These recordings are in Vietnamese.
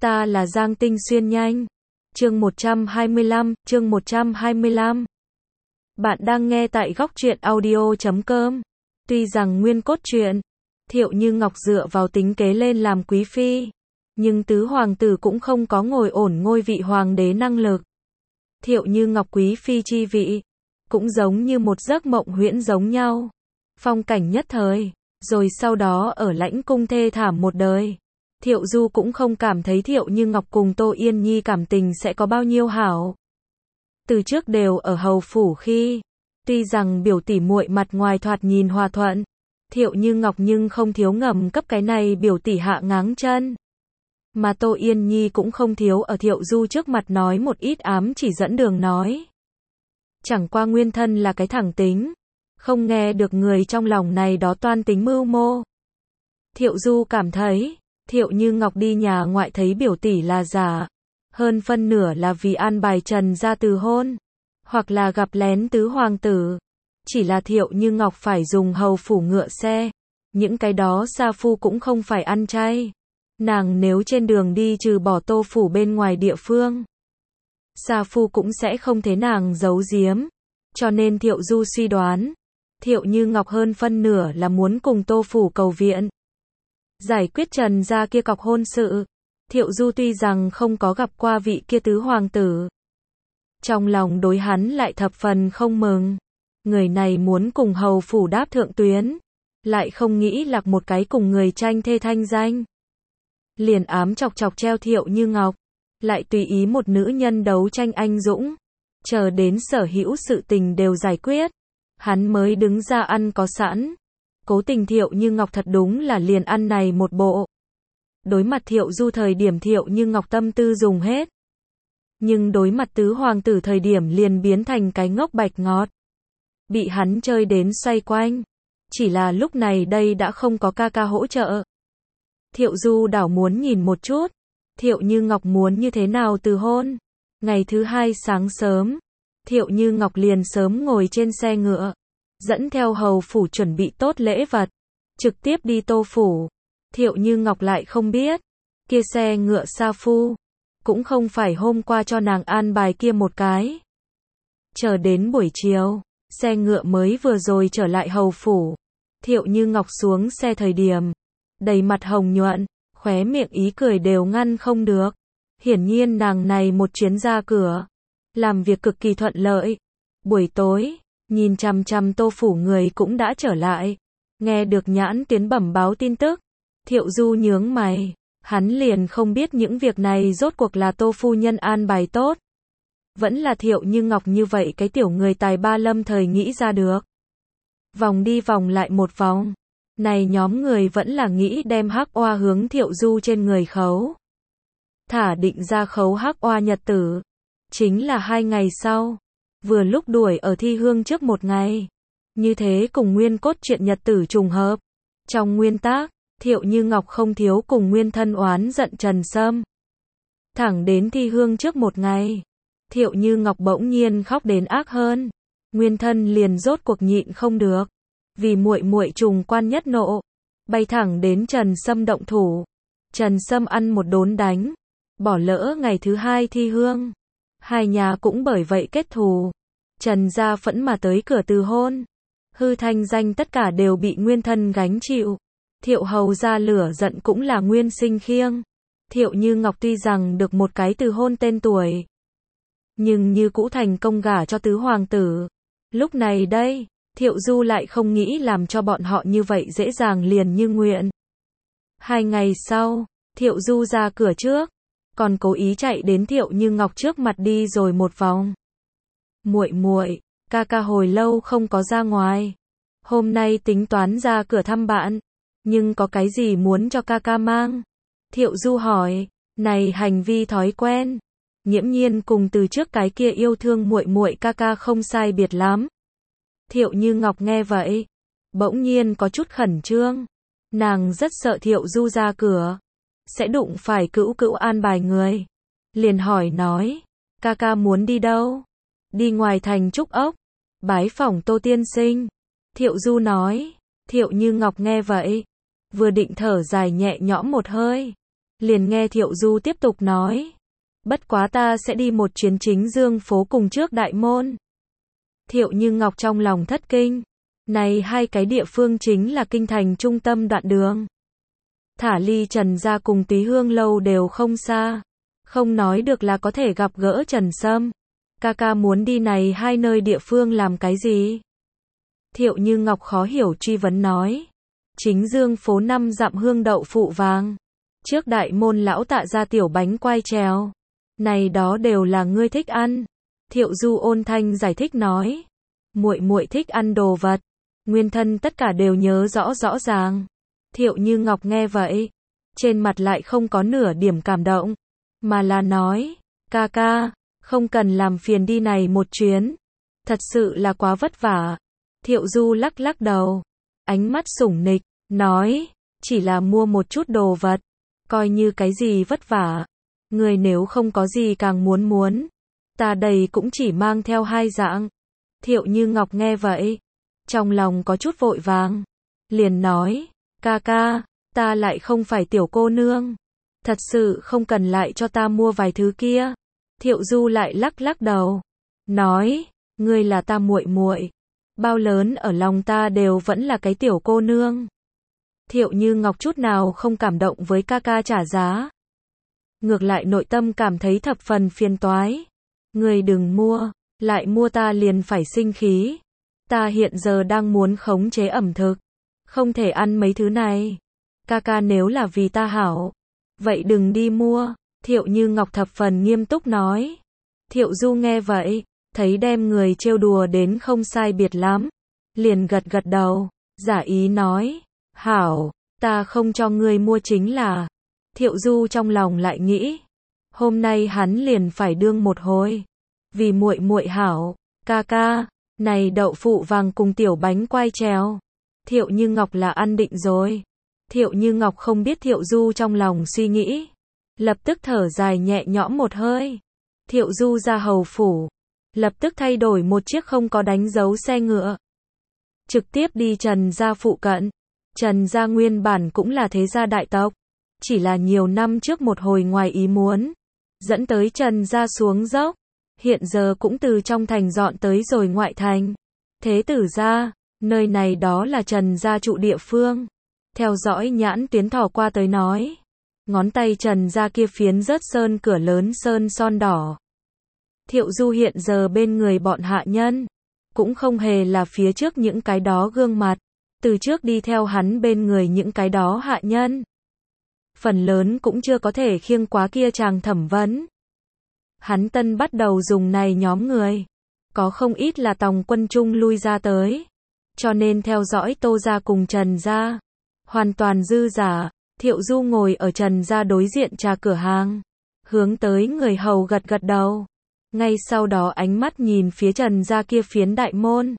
Ta là Giang Tinh Xuyên nhanh. Chương 125. Bạn đang nghe tại góc truyện audio.com. Tuy rằng nguyên cốt truyện, Thiệu Như Ngọc dựa vào tính kế lên làm quý phi, nhưng tứ hoàng tử cũng không có ngồi ổn ngôi vị hoàng đế năng lực. Thiệu Như Ngọc quý phi chi vị, cũng giống như một giấc mộng huyễn giống nhau. Phong cảnh nhất thời, rồi sau đó ở lãnh cung thê thảm một đời. Thiệu Du cũng không cảm thấy Thiệu Như Ngọc cùng Tô Yên Nhi cảm tình sẽ có bao nhiêu hảo. Từ trước đều ở hầu phủ khi, tuy rằng biểu tỷ muội mặt ngoài thoạt nhìn hòa thuận, Thiệu Như Ngọc nhưng không thiếu ngầm cấp cái này biểu tỷ hạ ngáng chân. Mà Tô Yên Nhi cũng không thiếu ở Thiệu Du trước mặt nói một ít ám chỉ dẫn đường nói. Chẳng qua nguyên thân là cái thẳng tính, không nghe được người trong lòng này đó toan tính mưu mô. Thiệu Du cảm thấy, Thiệu Như Ngọc đi nhà ngoại thấy biểu tỷ là giả, hơn phân nửa là vì an bài Trần ra từ hôn, hoặc là gặp lén tứ hoàng tử. Chỉ là Thiệu Như Ngọc phải dùng hầu phủ ngựa xe, những cái đó sa phu cũng không phải ăn chay. Nàng nếu trên đường đi trừ bỏ Tô phủ bên ngoài địa phương, sa phu cũng sẽ không thế nàng giấu giếm. Cho nên Thiệu Du suy đoán, Thiệu Như Ngọc hơn phân nửa là muốn cùng Tô phủ cầu viện, giải quyết Trần gia kia cọc hôn sự. Thiệu Du tuy rằng không có gặp qua vị kia tứ hoàng tử, trong lòng đối hắn lại thập phần không mừng. Người này muốn cùng hầu phủ đáp thượng tuyến, lại không nghĩ lạc một cái cùng người tranh thê thanh danh. Liền ám chọc chọc treo Thiệu Như Ngọc, lại tùy ý một nữ nhân đấu tranh anh dũng, chờ đến sở hữu sự tình đều giải quyết, hắn mới đứng ra ăn có sẵn. Cố tình Thiệu Như Ngọc thật đúng là liền ăn này một bộ. Đối mặt Thiệu Du thời điểm Thiệu Như Ngọc tâm tư dùng hết, nhưng đối mặt tứ hoàng tử thời điểm liền biến thành cái ngốc bạch ngọt, bị hắn chơi đến xoay quanh. Chỉ là lúc này đây đã không có ca ca hỗ trợ. Thiệu Du đảo muốn nhìn một chút, Thiệu Như Ngọc muốn như thế nào từ hôn. Ngày thứ hai sáng sớm, Thiệu Như Ngọc liền sớm ngồi trên xe ngựa, dẫn theo hầu phủ chuẩn bị tốt lễ vật, trực tiếp đi Tô phủ. Thiệu Như Ngọc lại không biết, kia xe ngựa sa phu, cũng không phải hôm qua cho nàng an bài kia một cái. Chờ đến buổi chiều, xe ngựa mới vừa rồi trở lại hầu phủ. Thiệu Như Ngọc xuống xe thời điểm, đầy mặt hồng nhuận, khóe miệng ý cười đều ngăn không được. Hiển nhiên nàng này một chuyến ra cửa, làm việc cực kỳ thuận lợi. Buổi tối, nhìn chằm chằm Tô phủ người cũng đã trở lại. Nghe được Nhãn Tuyến bẩm báo tin tức, Thiệu Du nhướng mày, hắn liền không biết những việc này rốt cuộc là Tô phu nhân an bài tốt, vẫn là Thiệu Như Ngọc như vậy cái tiểu người tài ba lâm thời nghĩ ra được. Vòng đi vòng lại một vòng, này nhóm người vẫn là nghĩ đem hắc oa hướng Thiệu Du trên người khấu. Thả định ra khấu hắc oa nhật tử, chính là 2 ngày sau, vừa lúc đuổi ở thi hương trước một ngày. Như thế cùng nguyên cốt truyện nhật tử trùng hợp. Trong nguyên tác, Thiệu Như Ngọc không thiếu cùng nguyên thân oán giận Trần Sâm. Thẳng đến thi hương trước một ngày, Thiệu Như Ngọc bỗng nhiên khóc đến ác hơn. Nguyên thân liền rốt cuộc nhịn không được, vì muội muội trùng quan nhất nộ, bay thẳng đến Trần Sâm động thủ. Trần Sâm ăn một đốn đánh, bỏ lỡ ngày thứ hai thi hương. Hai nhà cũng bởi vậy kết thù. Trần gia phẫn mà tới cửa từ hôn, hư thanh danh tất cả đều bị nguyên thân gánh chịu. Thiệu hầu gia lửa giận cũng là nguyên sinh khiêng. Thiệu Như Ngọc tuy rằng được một cái từ hôn tên tuổi, nhưng như cũ thành công gả cho tứ hoàng tử. Lúc này đây, Thiệu Du lại không nghĩ làm cho bọn họ như vậy dễ dàng liền như nguyện. 2 ngày sau, Thiệu Du ra cửa trước, còn cố ý chạy đến Thiệu Như Ngọc trước mặt đi rồi một vòng. Muội muội, ca ca hồi lâu không có ra ngoài, hôm nay tính toán ra cửa thăm bạn, nhưng có cái gì muốn cho ca ca mang? Thiệu Du hỏi, này hành vi thói quen, nghiễm nhiên cùng từ trước cái kia yêu thương muội muội ca ca không sai biệt lắm. Thiệu Như Ngọc nghe vậy, bỗng nhiên có chút khẩn trương, nàng rất sợ Thiệu Du ra cửa sẽ đụng phải cữu cữu an bài người, liền hỏi nói, ca ca muốn đi đâu? Đi ngoài thành Trúc Ốc, bái phỏng Tô tiên sinh. Thiệu Du nói. Thiệu Như Ngọc nghe vậy, vừa định thở dài nhẹ nhõm một hơi, Liền nghe Thiệu Du tiếp tục nói. Bất quá ta sẽ đi một chuyến Chính Dương phố cùng trước Đại Môn. Thiệu Như Ngọc trong lòng thất kinh. Này hai cái địa phương chính là kinh thành trung tâm đoạn đường. Thả ly Trần gia cùng Túy Hương lâu đều không xa. Không nói được là có thể gặp gỡ Trần Sâm. Ca ca muốn đi này hai nơi địa phương làm cái gì? Thiệu Như Ngọc khó hiểu truy vấn nói. Chính Dương phố 5 dặm hương đậu phụ vàng. Trước Đại Môn lão tạ ra tiểu bánh quai trèo. Này đó đều là ngươi thích ăn. Thiệu Du ôn thanh giải thích nói. Muội muội thích ăn đồ vật. Nguyên thân tất cả đều nhớ rõ rõ ràng. Thiệu Như Ngọc nghe vậy. Trên mặt lại không có nửa điểm cảm động. Mà là nói. Ca ca, không cần làm phiền đi này một chuyến. Thật sự là quá vất vả. Thiệu Du lắc lắc đầu. Ánh mắt sủng nịch. Nói. Chỉ là mua một chút đồ vật. Coi như cái gì vất vả. Người nếu không có gì càng muốn. Ta đây cũng chỉ mang theo hai dạng. Thiệu Như Ngọc nghe vậy. Trong lòng có chút vội vàng. Liền nói. Ca ca, ta lại không phải tiểu cô nương. Thật sự không cần lại cho ta mua vài thứ kia. Thiệu Du lại lắc lắc đầu. Nói. Ngươi là ta muội muội. Bao lớn ở lòng ta đều vẫn là cái tiểu cô nương. Thiệu Như Ngọc chút nào không cảm động với ca ca trả giá. Ngược lại nội tâm cảm thấy thập phần phiền toái. Ngươi đừng mua, lại mua ta liền phải sinh khí. Ta hiện giờ đang muốn khống chế ẩm thực. Không thể ăn mấy thứ này. Ca ca nếu là vì ta hảo. Vậy đừng đi mua. Thiệu Như Ngọc thập phần nghiêm túc nói. Thiệu Du nghe vậy. Thấy đem người trêu đùa đến không sai biệt lắm. Liền gật gật đầu. Giả ý nói. Hảo, ta không cho ngươi mua chính là. Thiệu Du trong lòng lại nghĩ. Hôm nay hắn liền phải đương một hồi. Vì muội muội hảo. Ca ca. Này đậu phụ vàng cùng tiểu bánh quai trèo. Thiệu Như Ngọc là ăn định rồi. Thiệu Như Ngọc không biết Thiệu Du trong lòng suy nghĩ. Lập tức thở dài nhẹ nhõm một hơi. Thiệu Du ra hầu phủ. Lập tức thay đổi một chiếc không có đánh dấu xe ngựa. Trực tiếp đi Trần gia phụ cận. Trần gia nguyên bản cũng là thế gia đại tộc. Chỉ là nhiều năm trước một hồi ngoài ý muốn. Dẫn tới Trần gia xuống dốc. Hiện giờ cũng từ trong thành dọn tới rồi ngoại thành. Thế tử gia, nơi này đó là Trần gia trụ địa phương. Theo dõi nhãn tuyến thò qua tới nói. Ngón tay Trần gia kia phiến rớt sơn cửa lớn sơn son đỏ. Thiệu Du hiện giờ bên người bọn hạ nhân. Cũng không hề là phía trước những cái đó gương mặt. Từ trước đi theo hắn bên người những cái đó hạ nhân. Phần lớn cũng chưa có thể khiêng quá kia chàng thẩm vấn. Hắn tân bắt đầu dùng này nhóm người. Có không ít là tòng quân trung lui ra tới. Cho nên theo dõi Tô gia cùng Trần gia. Hoàn toàn dư giả. Thiệu Du ngồi ở Trần gia đối diện trà cửa hàng. Hướng tới người hầu gật gật đầu. Ngay sau đó ánh mắt nhìn phía Trần gia kia phiến đại môn.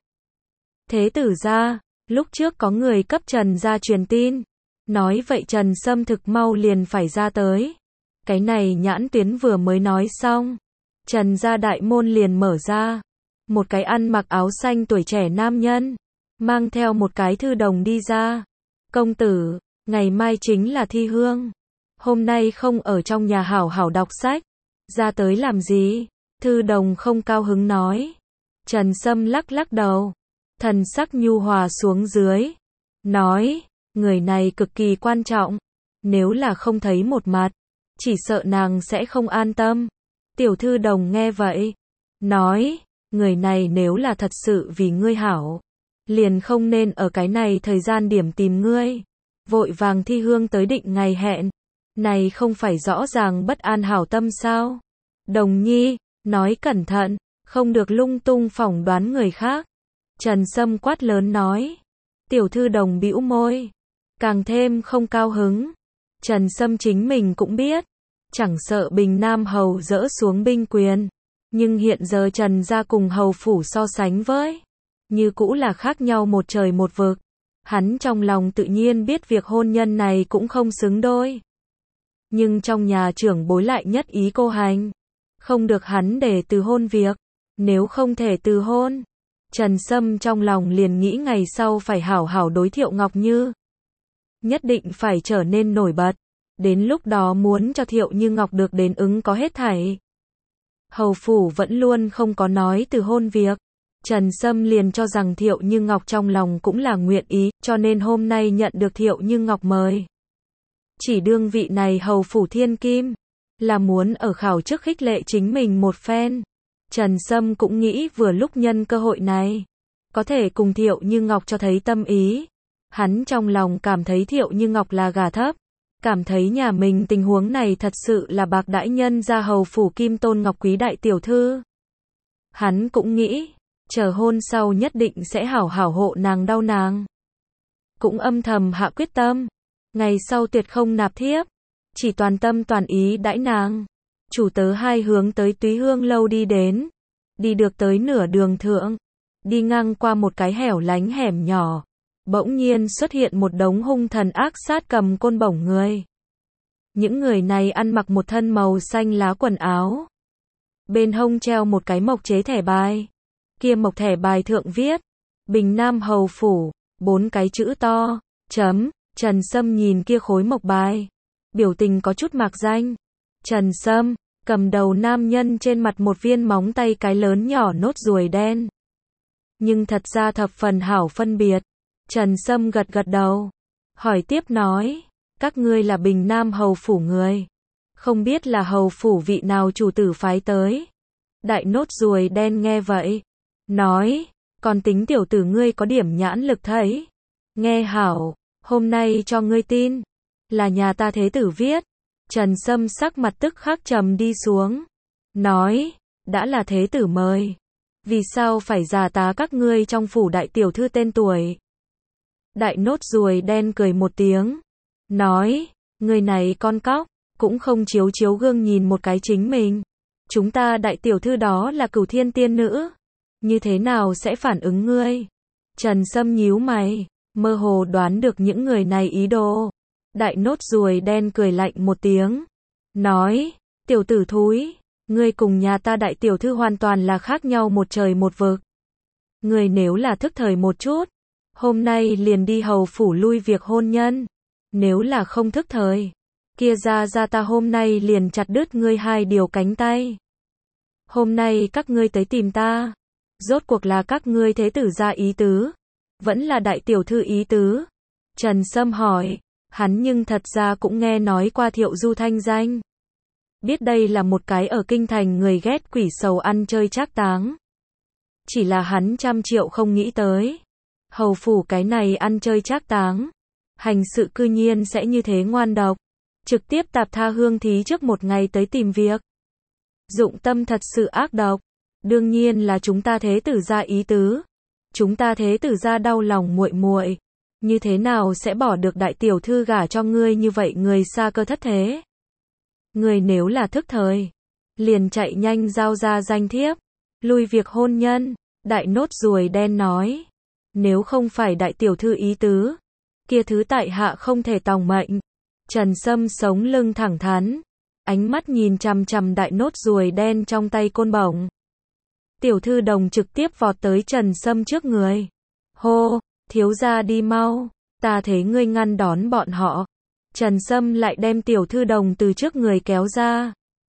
Thế tử gia, lúc trước có người cấp Trần gia truyền tin. Nói vậy Trần Sâm thực mau liền phải ra tới. Cái này nhãn tuyến vừa mới nói xong. Trần gia đại môn liền mở ra. Một cái ăn mặc áo xanh tuổi trẻ nam nhân. Mang theo một cái thư đồng đi ra. Công tử, ngày mai chính là thi hương. Hôm nay không ở trong nhà hảo hảo đọc sách. Ra tới làm gì? Thư đồng không cao hứng nói. Trần Sâm lắc lắc đầu. Thần sắc nhu hòa xuống dưới. Nói, người này cực kỳ quan trọng. Nếu là không thấy một mặt, chỉ sợ nàng sẽ không an tâm. Tiểu thư đồng nghe vậy. Nói, người này nếu là thật sự vì ngươi hảo. Liền không nên ở cái này thời gian điểm tìm ngươi. Vội vàng thi hương tới định ngày hẹn. Này không phải rõ ràng bất an hảo tâm sao? Đồng nhi, nói cẩn thận, không được lung tung phỏng đoán người khác. Trần Sâm quát lớn nói. Tiểu thư đồng bĩu môi. Càng thêm không cao hứng. Trần Sâm chính mình cũng biết. Chẳng sợ Bình Nam Hầu dỡ xuống binh quyền. Nhưng hiện giờ Trần gia cùng Hầu phủ so sánh với. Như cũ là khác nhau một trời một vực. Hắn trong lòng tự nhiên biết việc hôn nhân này cũng không xứng đôi. Nhưng trong nhà trưởng bối lại nhất ý cô hành. Không được hắn để từ hôn việc. Nếu không thể từ hôn. Trần Sâm trong lòng liền nghĩ ngày sau phải hảo hảo đối Thiệu Ngọc Như. Nhất định phải trở nên nổi bật. Đến lúc đó muốn cho Thiệu Như Ngọc được đến ứng có hết thảy. Hầu phủ vẫn luôn không có nói từ hôn việc. Trần Sâm liền cho rằng Thiệu Như Ngọc trong lòng cũng là nguyện ý, cho nên hôm nay nhận được Thiệu Như Ngọc mời. Chỉ đương vị này hầu phủ thiên kim, là muốn ở khảo trước khích lệ chính mình một phen. Trần Sâm cũng nghĩ vừa lúc nhân cơ hội này, có thể cùng Thiệu Như Ngọc cho thấy tâm ý. Hắn trong lòng cảm thấy Thiệu Như Ngọc là gà thấp, cảm thấy nhà mình tình huống này thật sự là bạc đãi nhân gia hầu phủ Kim Tôn Ngọc Quý đại tiểu thư. Hắn cũng nghĩ, chờ hôn sau nhất định sẽ hảo hảo hộ nàng đau nàng. Cũng âm thầm hạ quyết tâm, ngày sau tuyệt không nạp thiếp, chỉ toàn tâm toàn ý đãi nàng. Chủ tớ hai hướng tới Túy Hương lâu đi đến, đi được tới nửa đường thượng, đi ngang qua một cái hẻo lánh hẻm nhỏ, bỗng nhiên xuất hiện một đống hung thần ác sát cầm côn bổng người. Những người này ăn mặc một thân màu xanh lá quần áo, bên hông treo một cái mộc chế thẻ bài, kia mộc thẻ bài thượng viết Bình Nam hầu phủ, 4 cái chữ to, chấm. Trần Sâm nhìn kia khối mộc bài, biểu tình có chút mạc danh. Trần Sâm, cầm đầu nam nhân trên mặt một viên móng tay cái lớn nhỏ nốt ruồi đen. Nhưng thật ra thập phần hảo phân biệt. Trần Sâm gật gật đầu, hỏi tiếp nói, các ngươi là Bình Nam hầu phủ người, không biết là hầu phủ vị nào chủ tử phái tới. Đại nốt ruồi đen nghe vậy, nói, còn tính tiểu tử ngươi có điểm nhãn lực thấy. Nghe hảo, hôm nay cho ngươi tin, là nhà ta thế tử viết. Trần Sâm sắc mặt tức khắc trầm đi xuống, nói, đã là thế tử mời, vì sao phải giả tá các ngươi trong phủ đại tiểu thư tên tuổi. Đại nốt ruồi đen cười một tiếng, nói, người này con cóc, cũng không chiếu chiếu gương nhìn một cái chính mình. Chúng ta đại tiểu thư đó là Cửu Thiên tiên nữ, như thế nào sẽ phản ứng ngươi? Trần Sâm nhíu mày, mơ hồ đoán được những người này ý đồ. Đại nốt ruồi đen cười lạnh một tiếng, nói, tiểu tử thúi, ngươi cùng nhà ta đại tiểu thư hoàn toàn là khác nhau một trời một vực. Ngươi nếu là thức thời một chút, hôm nay liền đi hầu phủ lui việc hôn nhân. Nếu là không thức thời, kia ra ta hôm nay liền chặt đứt ngươi 2 điều cánh tay. Hôm nay các ngươi tới tìm ta, rốt cuộc là các ngươi thế tử ra ý tứ, vẫn là đại tiểu thư ý tứ? Trần Sâm hỏi, hắn nhưng thật ra cũng nghe nói qua Thiệu Du thanh danh. Biết đây là một cái ở kinh thành người ghét quỷ sầu ăn chơi trác táng. Chỉ là hắn trăm triệu không nghĩ tới, hầu phủ cái này ăn chơi trác táng, hành sự cư nhiên sẽ như thế ngoan độc, trực tiếp tạp tha hương thí trước một ngày tới tìm việc. Dụng tâm thật sự ác độc, đương nhiên là chúng ta thế tử gia ý tứ. Chúng ta thế tử gia đau lòng muội muội, như thế nào sẽ bỏ được đại tiểu thư gả cho ngươi như vậy người xa cơ thất thế. Ngươi nếu là thức thời, liền chạy nhanh giao ra danh thiếp, lui việc hôn nhân. Đại nốt ruồi đen nói, nếu không phải đại tiểu thư ý tứ, kia thứ tại hạ không thể tòng mệnh. Trần Sâm sống lưng thẳng thắn, ánh mắt nhìn chằm chằm đại nốt ruồi đen trong tay côn bổng. Tiểu thư đồng trực tiếp vọt tới Trần Sâm trước người. Hô, thiếu gia đi mau, ta thấy ngươi ngăn đón bọn họ. Trần Sâm lại đem tiểu thư đồng từ trước người kéo ra.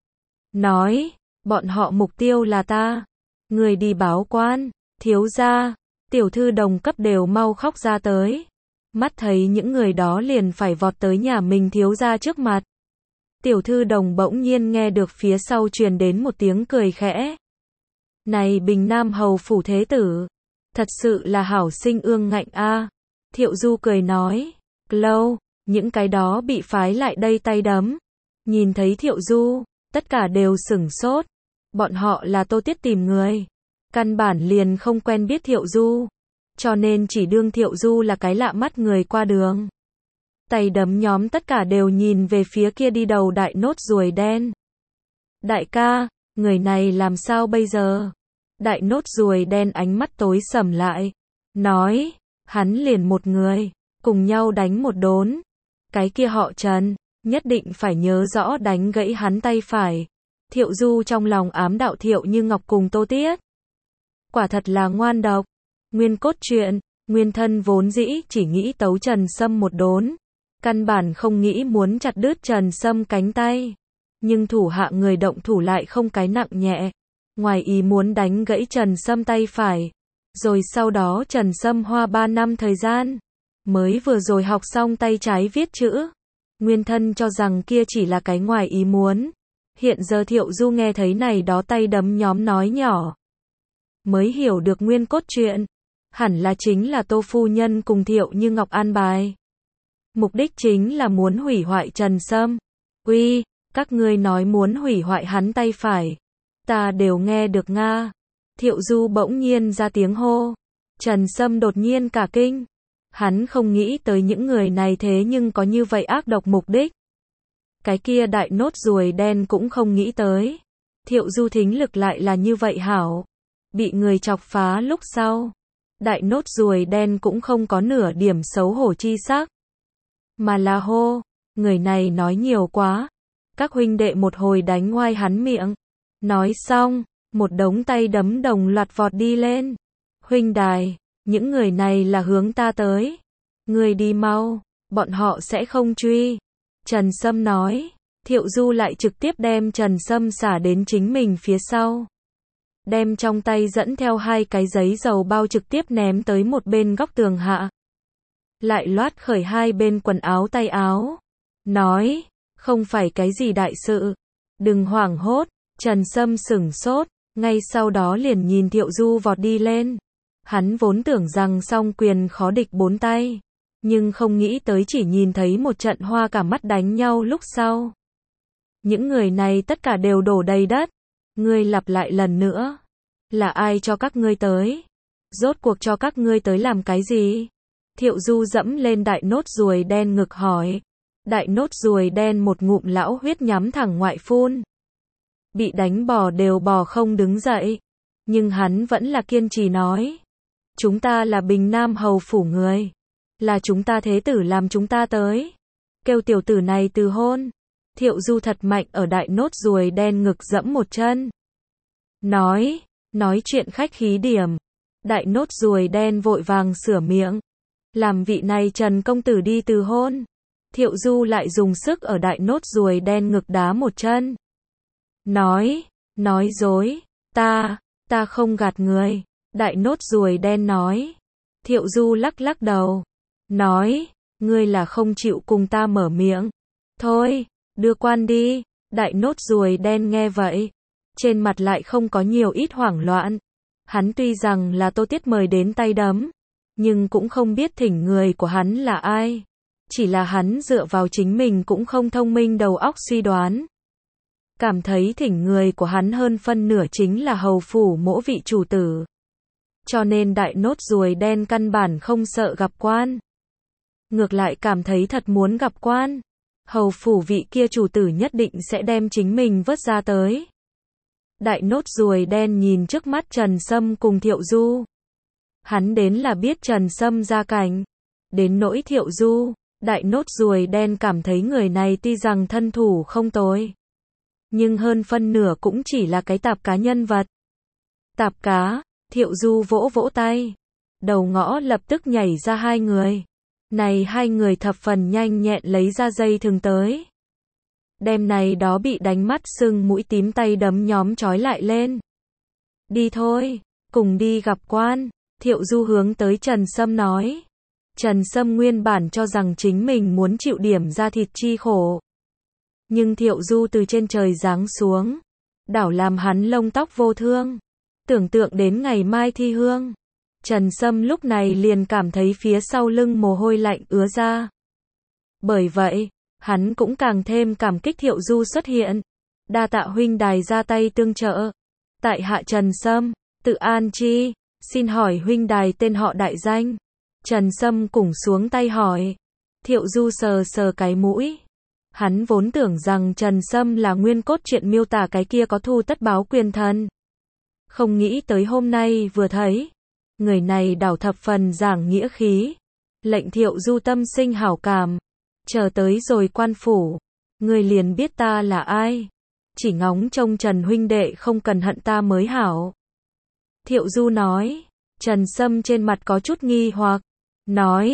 Nói, bọn họ mục tiêu là ta. Người đi báo quan, thiếu gia. Tiểu thư đồng cấp đều mau khóc ra tới. Mắt thấy những người đó liền phải vọt tới nhà mình thiếu gia trước mặt. Tiểu thư đồng bỗng nhiên nghe được phía sau truyền đến một tiếng cười khẽ. Này Bình Nam hầu phủ thế tử, thật sự là hảo sinh ương ngạnh a. Thiệu Du cười nói, lâu, những cái đó bị phái lại đây tay đấm. Nhìn thấy Thiệu Du, tất cả đều sửng sốt. Bọn họ là Tô Tiết tìm người, căn bản liền không quen biết Thiệu Du, cho nên chỉ đương Thiệu Du là cái lạ mắt người qua đường. Tay đấm nhóm tất cả đều nhìn về phía kia đi đầu đại nốt ruồi đen. Đại ca, người này làm sao bây giờ? Đại nốt ruồi đen ánh mắt tối sầm lại, nói, hắn liền một người, cùng nhau đánh một đốn. Cái kia họ Trần, nhất định phải nhớ rõ đánh gãy hắn tay phải. Thiệu Du trong lòng ám đạo Thiệu Như Ngọc cùng Tô Tiết. Quả thật là ngoan độc. Nguyên cốt truyện, nguyên thân vốn dĩ chỉ nghĩ tấu Trần Sâm một đốn. căn bản không nghĩ muốn chặt đứt Trần Sâm cánh tay. Nhưng thủ hạ người động thủ lại không cái nặng nhẹ. Ngoài ý muốn đánh gãy Trần Sâm tay phải. Rồi sau đó Trần Sâm hoa 3 năm thời gian. Mới vừa rồi học xong tay trái viết chữ. Nguyên thân cho rằng kia chỉ là cái ngoài ý muốn. Hiện giờ Thiệu Du nghe thấy này đó tay đấm nhóm nói nhỏ. Mới hiểu được nguyên cốt truyện. Hẳn là chính là Tô phu nhân cùng Thiệu Như Ngọc an bài. Mục đích chính là muốn hủy hoại Trần Sâm. Uy, các ngươi nói muốn hủy hoại hắn tay phải. Ta đều nghe được nga. Thiệu Du bỗng nhiên ra tiếng hô. Trần Sâm đột nhiên cả kinh. Hắn không nghĩ tới những người này thế nhưng có như vậy ác độc mục đích. Cái kia đại nốt ruồi đen cũng không nghĩ tới. Thiệu Du thính lực lại là như vậy hảo. Bị người chọc phá lúc sau. Đại nốt ruồi đen cũng không có nửa điểm xấu hổ chi sắc. Mà là hô, người này nói nhiều quá. Các huynh đệ một hồi đánh ngoai hắn miệng. Nói xong, một đống tay đấm đồng loạt vọt đi lên. Huynh đài, những người này là hướng ta tới. Người đi mau, bọn họ sẽ không truy. Trần Sâm nói, Thiệu Du lại trực tiếp đem Trần Sâm xả đến chính mình phía sau. Đem trong tay dẫn theo 2 cái giấy dầu bao trực tiếp ném tới một bên góc tường hạ. Lại loát khởi 2 bên quần áo tay áo. Nói, không phải cái gì đại sự. Đừng hoảng hốt. Trần Sâm sửng sốt. Ngay sau đó liền nhìn Thiệu Du vọt đi lên. Hắn vốn tưởng rằng song quyền khó địch 4 tay. Nhưng không nghĩ tới chỉ nhìn thấy một trận hoa cả mắt đánh nhau lúc sau. Những người này tất cả đều đổ đầy đất. Ngươi lặp lại lần nữa. Là ai cho các ngươi tới? Rốt cuộc cho các ngươi tới làm cái gì? Thiệu Du dẫm lên đại nốt ruồi đen ngực hỏi. Đại nốt ruồi đen một ngụm lão huyết nhắm thẳng ngoại phun. Bị đánh bò đều bò không đứng dậy. Nhưng hắn vẫn là kiên trì nói. Chúng ta là Bình Nam Hầu phủ người. Là chúng ta thế tử làm chúng ta tới. Kêu tiểu tử này từ hôn. Thiệu Du thật mạnh ở đại nốt ruồi đen ngực dẫm một chân. Nói chuyện khách khí điểm. Đại nốt ruồi đen vội vàng sửa miệng. Làm vị này Trần công tử đi từ hôn. Thiệu Du lại dùng sức ở đại nốt ruồi đen ngực đá một chân. Nói dối. Ta không gạt người. Đại nốt ruồi đen nói. Thiệu Du lắc lắc đầu. Nói, ngươi là không chịu cùng ta mở miệng. Thôi, đưa quan đi. Đại nốt ruồi đen nghe vậy. Trên mặt lại không có nhiều ít hoảng loạn. Hắn tuy rằng là Tô Tiết mời đến tay đấm. Nhưng cũng không biết thỉnh người của hắn là ai. Chỉ là hắn dựa vào chính mình cũng không thông minh đầu óc suy đoán. Cảm thấy thỉnh người của hắn hơn phân nửa chính là hầu phủ mỗ vị chủ tử. Cho nên đại nốt ruồi đen căn bản không sợ gặp quan. Ngược lại cảm thấy thật muốn gặp quan. Hầu phủ vị kia chủ tử nhất định sẽ đem chính mình vớt ra tới. Đại nốt ruồi đen nhìn trước mắt Trần Sâm cùng Thiệu Du. Hắn đến là biết Trần Sâm gia cảnh. Đến nỗi Thiệu Du, đại nốt ruồi đen cảm thấy người này tuy rằng thân thủ không tồi. Nhưng hơn phân nửa cũng chỉ là cái tạp cá nhân vật. Tạp cá, Thiệu Du vỗ vỗ tay. Đầu ngõ lập tức nhảy ra 2 người. Này 2 người thập phần nhanh nhẹn lấy ra dây thừng tới. Đem này đó bị đánh mắt sưng mũi tím tay đấm nhóm trói lại lên. Đi thôi, cùng đi gặp quan. Thiệu Du hướng tới Trần Sâm nói. Trần Sâm nguyên bản cho rằng chính mình muốn chịu điểm ra thịt chi khổ. Nhưng Thiệu Du từ trên trời giáng xuống. Đảo làm hắn lông tóc vô thương. Tưởng tượng đến ngày mai thi hương. Trần Sâm lúc này liền cảm thấy phía sau lưng mồ hôi lạnh ứa ra. Bởi vậy, hắn cũng càng thêm cảm kích Thiệu Du xuất hiện. Đa tạ huynh đài ra tay tương trợ. Tại hạ Trần Sâm, tự an chi, xin hỏi huynh đài tên họ đại danh. Trần Sâm củng xuống tay hỏi. Thiệu Du sờ sờ cái mũi. Hắn vốn tưởng rằng Trần Sâm là nguyên cốt truyện miêu tả cái kia có thù tất báo quyền thần. Không nghĩ tới hôm nay vừa thấy. Người này đảo thập phần giảng nghĩa khí. Lệnh Thiệu Du tâm sinh hảo cảm. Chờ tới rồi quan phủ. Người liền biết ta là ai. Chỉ ngóng trông Trần huynh đệ không cần hận ta mới hảo. Thiệu Du nói. Trần Sâm trên mặt có chút nghi hoặc. Nói.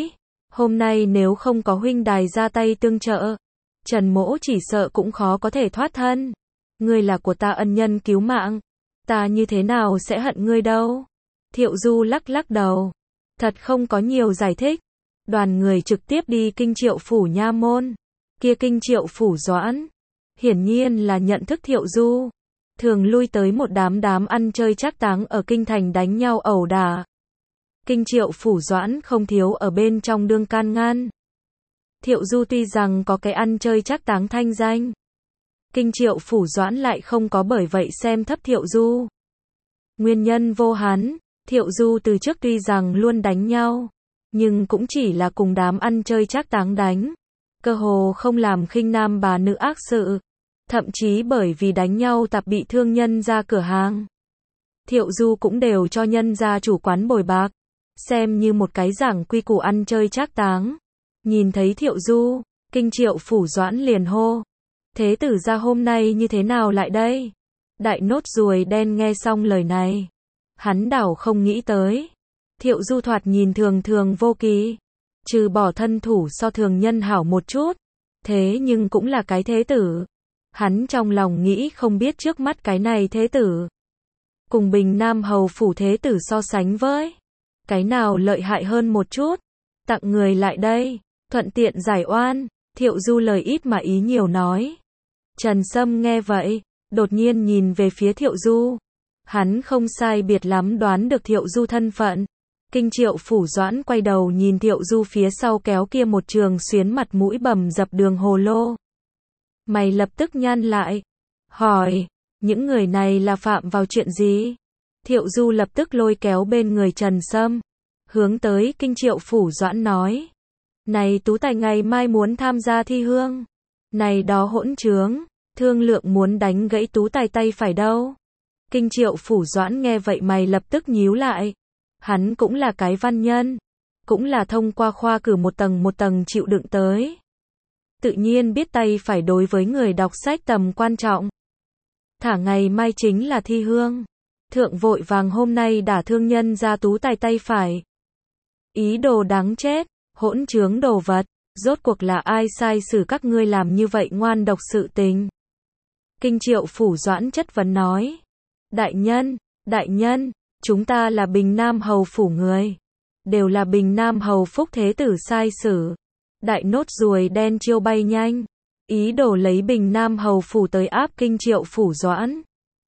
Hôm nay nếu không có huynh đài ra tay tương trợ, Trần Mỗ chỉ sợ cũng khó có thể thoát thân. Ngươi là của ta ân nhân cứu mạng, ta như thế nào sẽ hận ngươi đâu. Thiệu Du lắc lắc đầu, thật không có nhiều giải thích. Đoàn người trực tiếp đi Kinh Triệu phủ nha môn. Kia Kinh Triệu phủ Doãn, hiển nhiên là nhận thức Thiệu Du, thường lui tới một đám ăn chơi trác táng ở kinh thành đánh nhau ẩu đả. Kinh Triệu phủ Doãn không thiếu ở bên trong đương can ngăn. Thiệu Du tuy rằng có cái ăn chơi trác táng thanh danh, Kinh Triệu phủ Doãn lại không có bởi vậy xem thấp Thiệu Du. Nguyên nhân vô hắn, Thiệu Du từ trước tuy rằng luôn đánh nhau, nhưng cũng chỉ là cùng đám ăn chơi trác táng đánh, cơ hồ không làm khinh nam bà nữ ác sự, thậm chí bởi vì đánh nhau tạp bị thương nhân ra cửa hàng. Thiệu Du cũng đều cho nhân gia chủ quán bồi bạc, xem như một cái giảng quy củ ăn chơi trác táng. Nhìn thấy Thiệu Du, Kinh Triệu phủ Doãn liền hô, thế tử gia hôm nay như thế nào lại đây? Đại nốt ruồi đen nghe xong lời này, hắn đảo không nghĩ tới. Thiệu Du thoạt nhìn thường thường vô kỳ, trừ bỏ thân thủ so thường nhân hảo một chút, thế nhưng cũng là cái thế tử. Hắn trong lòng nghĩ không biết trước mắt cái này thế tử, cùng Bình Nam hầu phủ thế tử so sánh với, cái nào lợi hại hơn một chút. Tặng người lại đây, thuận tiện giải oan. Thiệu Du lời ít mà ý nhiều nói. Trần Sâm nghe vậy, đột nhiên nhìn về phía Thiệu Du. Hắn không sai biệt lắm đoán được Thiệu Du thân phận. Kinh Triệu phủ Doãn quay đầu nhìn Thiệu Du phía sau kéo kia một trường xuyến mặt mũi bầm dập đường hồ lô. Mày lập tức nhăn lại, hỏi, những người này là phạm vào chuyện gì? Thiệu Du lập tức lôi kéo bên người Trần Sâm, hướng tới Kinh Triệu phủ Doãn nói, này Tú Tài ngày mai muốn tham gia thi hương, này đó hỗn trướng, thương lượng muốn đánh gãy Tú Tài tay phải đâu. Kinh Triệu phủ Doãn nghe vậy mày lập tức nhíu lại, hắn cũng là cái văn nhân, cũng là thông qua khoa cử một tầng chịu đựng tới, tự nhiên biết tay phải đối với người đọc sách tầm quan trọng. Thả ngày mai chính là thi hương, thượng vội vàng hôm nay đả thương nhân ra Tú Tài tay phải. Ý đồ đáng chết, hỗn trướng đồ vật, rốt cuộc là ai sai xử các ngươi làm như vậy ngoan độc sự tình? Kinh Triệu phủ Doãn chất vấn nói, đại nhân, chúng ta là Bình Nam hầu phủ người, đều là Bình Nam hầu phúc thế tử sai xử. Đại nốt ruồi đen chiêu bay nhanh, ý đồ lấy Bình Nam hầu phủ tới áp Kinh Triệu phủ Doãn.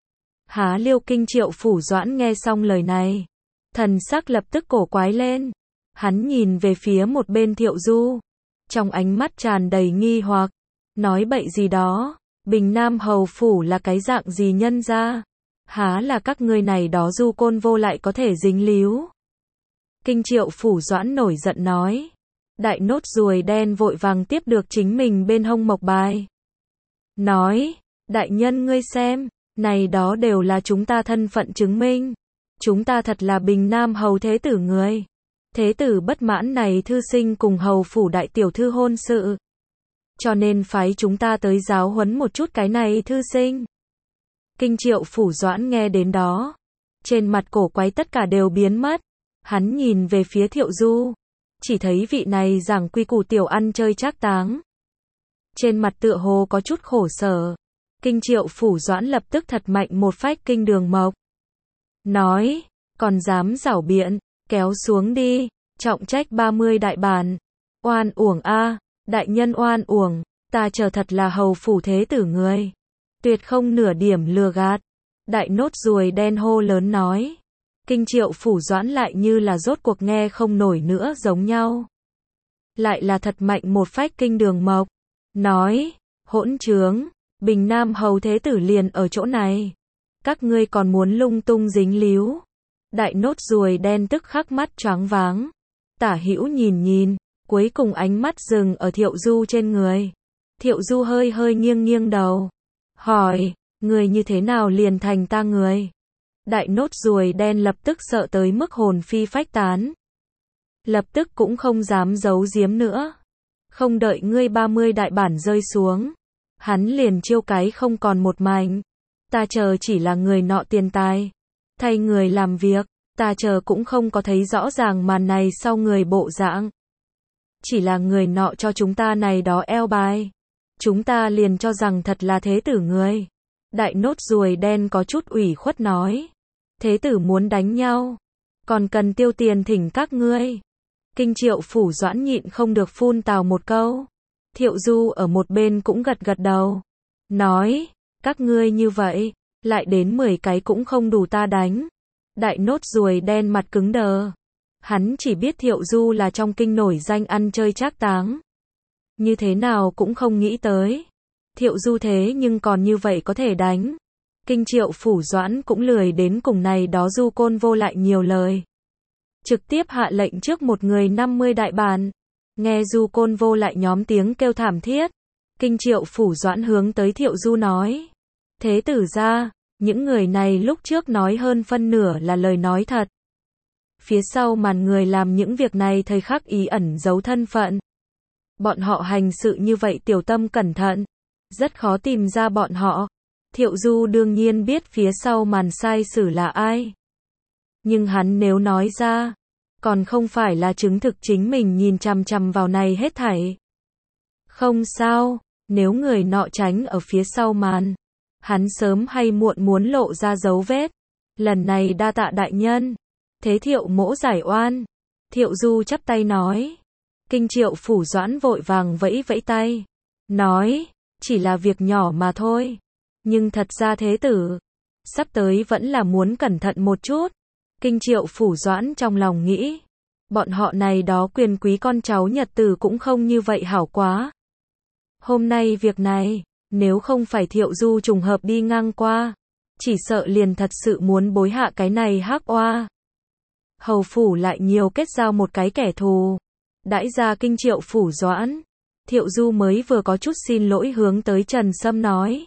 Há liêu. Kinh Triệu phủ Doãn nghe xong lời này, thần sắc lập tức cổ quái lên. Hắn nhìn về phía một bên Thiệu Du, trong ánh mắt tràn đầy nghi hoặc, nói bậy gì đó, Bình Nam hầu phủ là cái dạng gì nhân gia? Há là các ngươi này đó du côn vô lại có thể dính líu? Kinh Triệu phủ Doãn nổi giận nói. Đại nốt ruồi đen vội vàng tiếp được chính mình bên hông mộc bài, nói, đại nhân ngươi xem, này đó đều là chúng ta thân phận chứng minh, chúng ta thật là Bình Nam hầu thế tử người. Thế tử bất mãn này thư sinh cùng hầu phủ đại tiểu thư hôn sự, cho nên phái chúng ta tới giáo huấn một chút cái này thư sinh. Kinh Triệu phủ Doãn nghe đến đó, trên mặt cổ quái tất cả đều biến mất. Hắn nhìn về phía Thiệu Du, chỉ thấy vị này giảng quy củ tiểu ăn chơi trác táng, trên mặt tựa hồ có chút khổ sở. Kinh Triệu phủ Doãn lập tức thật mạnh một phách kinh đường mộc, nói, còn dám giảo biện, kéo xuống đi, trọng trách 30 đại bản. Oan uổng a, đại nhân oan uổng, ta chờ thật là hầu phủ thế tử người, tuyệt không nửa điểm lừa gạt. Đại nốt ruồi đen hô lớn nói. Kinh Triệu phủ Doãn lại như là rốt cuộc nghe không nổi nữa giống nhau, lại là thật mạnh một phách kinh đường mộc, nói, hỗn trướng, Bình Nam hầu thế tử liền ở chỗ này, các ngươi còn muốn lung tung dính líu. Đại nốt ruồi đen tức khắc mắt choáng váng, tả hữu nhìn, cuối cùng ánh mắt dừng ở Thiệu Du trên người. Thiệu Du hơi hơi nghiêng đầu, hỏi, người như thế nào liền thành ta người? Đại nốt ruồi đen lập tức sợ tới mức hồn phi phách tán, lập tức cũng không dám giấu giếm nữa. Không đợi ngươi 30 đại bản rơi xuống, hắn liền chiêu cái không còn một mảnh. Ta chờ chỉ là người nọ tiền tài, thay người làm việc, ta chờ cũng không có thấy rõ ràng màn này sau người bộ dạng. chỉ là người nọ cho chúng ta này đó eo bài. Chúng ta liền cho rằng thật là thế tử người. Đại nốt ruồi đen có chút ủy khuất nói. Thế tử muốn đánh nhau, còn cần tiêu tiền thỉnh các ngươi. Kinh Triệu Phủ Doãn nhịn không được phun tào một câu. Thiệu Du ở một bên cũng gật gật đầu. Nói, các ngươi như vậy, lại đến 10 cái cũng không đủ ta đánh. Đại nốt ruồi đen mặt cứng đờ. Hắn chỉ biết Thiệu Du là trong kinh nổi danh ăn chơi trác táng. Như thế nào cũng không nghĩ tới. Thiệu Du thế nhưng còn như vậy có thể đánh. Kinh Triệu Phủ Doãn cũng lười đến cùng này đó Du Côn Vô lại nhiều lời. Trực tiếp hạ lệnh trước một người 50 đại bản. Nghe Du Côn Vô lại nhóm tiếng kêu thảm thiết. Kinh Triệu Phủ Doãn hướng tới Thiệu Du nói. Thế tử ra, những người này lúc trước nói hơn phân nửa là lời nói thật. Phía sau màn người làm những việc này thời khắc ý ẩn giấu thân phận. Bọn họ hành sự như vậy tiểu tâm cẩn thận. Rất khó tìm ra bọn họ. Thiệu Du đương nhiên biết phía sau màn sai sử là ai. Nhưng hắn nếu nói ra, còn không phải là chứng thực chính mình nhìn chằm chằm vào này hết thảy. Không sao, nếu người nọ tránh ở phía sau màn, hắn sớm hay muộn muốn lộ ra dấu vết. Lần này đa tạ đại nhân. Thế Thiệu Mỗ giải oan. Thiệu Du chắp tay nói. Kinh Triệu Phủ Doãn vội vàng vẫy vẫy tay. Nói, chỉ là việc nhỏ mà thôi. Nhưng thật ra thế tử, sắp tới vẫn là muốn cẩn thận một chút. Kinh Triệu Phủ Doãn trong lòng nghĩ. Bọn họ này đó quyền quý con cháu nhật tử cũng không như vậy hảo quá. Hôm nay việc này, nếu không phải Thiệu Du trùng hợp đi ngang qua, chỉ sợ liền thật sự muốn bối hạ cái này hắc oa. Hầu phủ lại nhiều kết giao một cái kẻ thù. Đãi ra Kinh Triệu Phủ Doãn, Thiệu Du mới vừa có chút xin lỗi hướng tới Trần Sâm nói.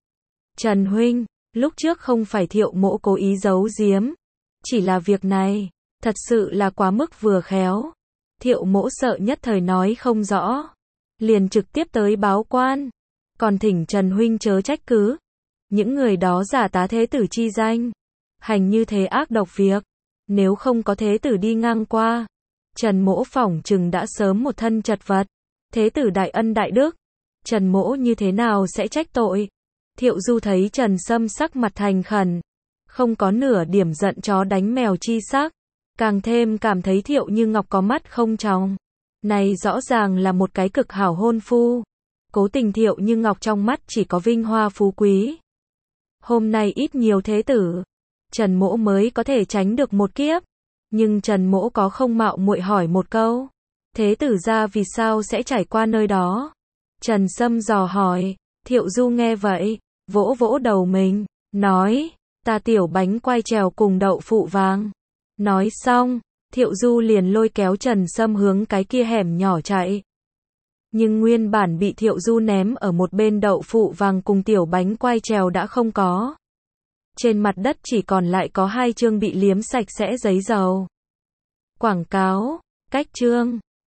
Trần huynh, lúc trước không phải Thiệu Mỗ cố ý giấu giếm, chỉ là việc này, thật sự là quá mức vừa khéo. Thiệu Mỗ sợ nhất thời nói không rõ, liền trực tiếp tới báo quan. Còn thỉnh Trần huynh chớ trách cứ. Những người đó giả tá thế tử chi danh, hành như thế ác độc việc, nếu không có thế tử đi ngang qua, Trần Mỗ phỏng chừng đã sớm một thân chật vật. Thế tử đại ân đại đức, Trần Mỗ như thế nào sẽ trách tội. Thiệu Du thấy Trần Sâm sắc mặt thành khẩn, không có nửa điểm giận chó đánh mèo chi sắc, càng thêm cảm thấy Thiệu Như Ngọc có mắt không tròng. Này rõ ràng là một cái cực hảo hôn phu. Cố tình Thiệu Như Ngọc trong mắt chỉ có vinh hoa phú quý. Hôm nay ít nhiều thế tử, Trần Mỗ mới có thể tránh được một kiếp. Nhưng Trần Mỗ có không mạo muội hỏi một câu. Thế tử ra vì sao sẽ trải qua nơi đó? Trần Sâm dò hỏi. Thiệu Du nghe vậy, vỗ vỗ đầu mình, nói, ta tiểu bánh quai trèo cùng đậu phụ vàng. Nói xong, Thiệu Du liền lôi kéo Trần Sâm hướng cái kia hẻm nhỏ chạy. Nhưng nguyên bản bị Thiệu Du ném ở một bên đậu phụ vàng cùng tiểu bánh quai trèo đã không có. Trên mặt đất chỉ còn lại có 2 chương bị liếm sạch sẽ giấy dầu. Quảng cáo, cách chương.